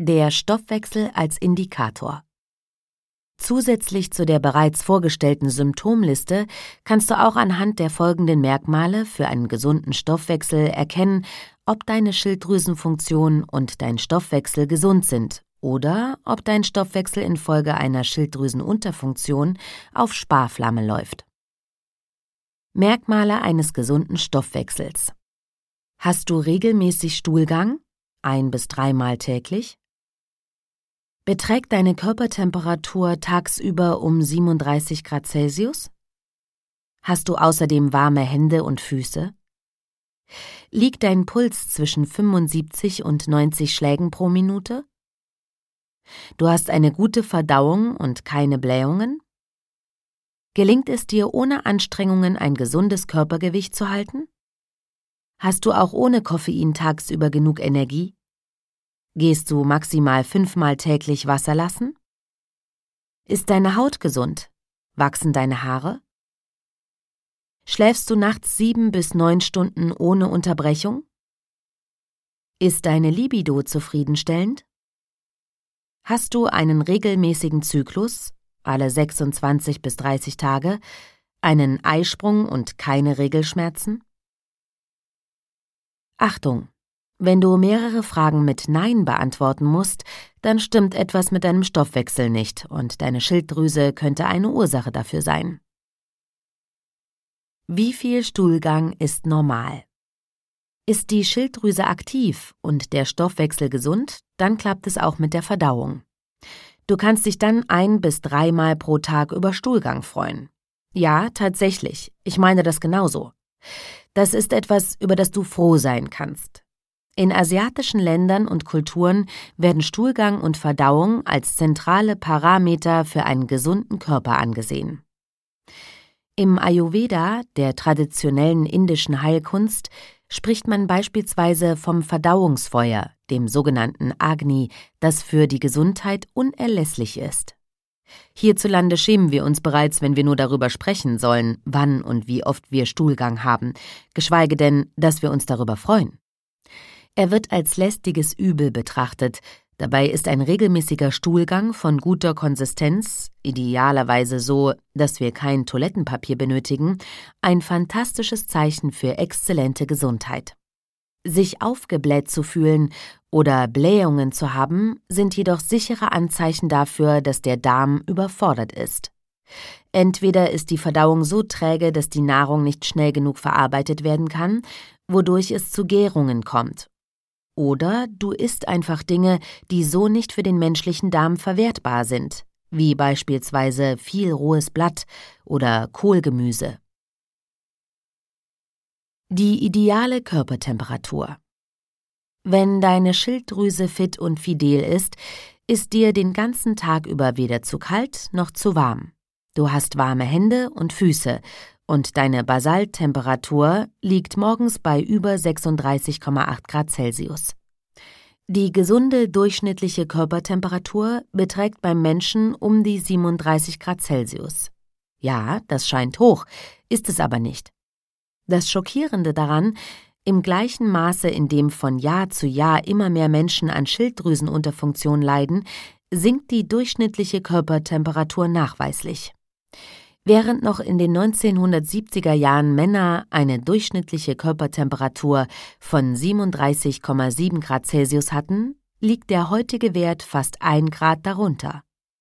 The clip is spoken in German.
Der Stoffwechsel als Indikator. Zusätzlich zu der bereits vorgestellten Symptomliste kannst du auch anhand der folgenden Merkmale für einen gesunden Stoffwechsel erkennen, ob deine Schilddrüsenfunktion und dein Stoffwechsel gesund sind oder ob dein Stoffwechsel infolge einer Schilddrüsenunterfunktion auf Sparflamme läuft. Merkmale eines gesunden Stoffwechsels. Hast du regelmäßig Stuhlgang, 1 bis 3 Mal täglich? Beträgt deine Körpertemperatur tagsüber um 37 Grad Celsius? Hast du außerdem warme Hände und Füße? Liegt dein Puls zwischen 75 und 90 Schlägen pro Minute? Du hast eine gute Verdauung und keine Blähungen? Gelingt es dir ohne Anstrengungen ein gesundes Körpergewicht zu halten? Hast du auch ohne Koffein tagsüber genug Energie? Gehst du maximal 5 Mal täglich Wasser lassen? Ist deine Haut gesund? Wachsen deine Haare? Schläfst du nachts 7 bis 9 Stunden ohne Unterbrechung? Ist deine Libido zufriedenstellend? Hast du einen regelmäßigen Zyklus, alle 26 bis 30 Tage, einen Eisprung und keine Regelschmerzen? Achtung! Wenn du mehrere Fragen mit Nein beantworten musst, dann stimmt etwas mit deinem Stoffwechsel nicht und deine Schilddrüse könnte eine Ursache dafür sein. Wie viel Stuhlgang ist normal? Ist die Schilddrüse aktiv und der Stoffwechsel gesund, dann klappt es auch mit der Verdauung. Du kannst dich dann 1 bis 3 Mal pro Tag über Stuhlgang freuen. Ja, tatsächlich, ich meine das genauso. Das ist etwas, über das du froh sein kannst. In asiatischen Ländern und Kulturen werden Stuhlgang und Verdauung als zentrale Parameter für einen gesunden Körper angesehen. Im Ayurveda, der traditionellen indischen Heilkunst, spricht man beispielsweise vom Verdauungsfeuer, dem sogenannten Agni, das für die Gesundheit unerlässlich ist. Hierzulande schämen wir uns bereits, wenn wir nur darüber sprechen sollen, wann und wie oft wir Stuhlgang haben, geschweige denn, dass wir uns darüber freuen. Er wird als lästiges Übel betrachtet, dabei ist ein regelmäßiger Stuhlgang von guter Konsistenz, idealerweise so, dass wir kein Toilettenpapier benötigen, ein fantastisches Zeichen für exzellente Gesundheit. Sich aufgebläht zu fühlen oder Blähungen zu haben, sind jedoch sichere Anzeichen dafür, dass der Darm überfordert ist. Entweder ist die Verdauung so träge, dass die Nahrung nicht schnell genug verarbeitet werden kann, wodurch es zu Gärungen kommt. Oder du isst einfach Dinge, die so nicht für den menschlichen Darm verwertbar sind, wie beispielsweise viel rohes Blatt oder Kohlgemüse. Die ideale Körpertemperatur. Wenn deine Schilddrüse fit und fidel ist dir den ganzen Tag über weder zu kalt noch zu warm. Du hast warme Hände und Füße und deine Basaltemperatur liegt morgens bei über 36,8 Grad Celsius. Die gesunde durchschnittliche Körpertemperatur beträgt beim Menschen um die 37 Grad Celsius. Ja, das scheint hoch, ist es aber nicht. Das Schockierende daran, im gleichen Maße, in dem von Jahr zu Jahr immer mehr Menschen an Schilddrüsenunterfunktion leiden, sinkt die durchschnittliche Körpertemperatur nachweislich. Während noch in den 1970er Jahren Männer eine durchschnittliche Körpertemperatur von 37,7 Grad Celsius hatten, liegt der heutige Wert fast 1 Grad darunter.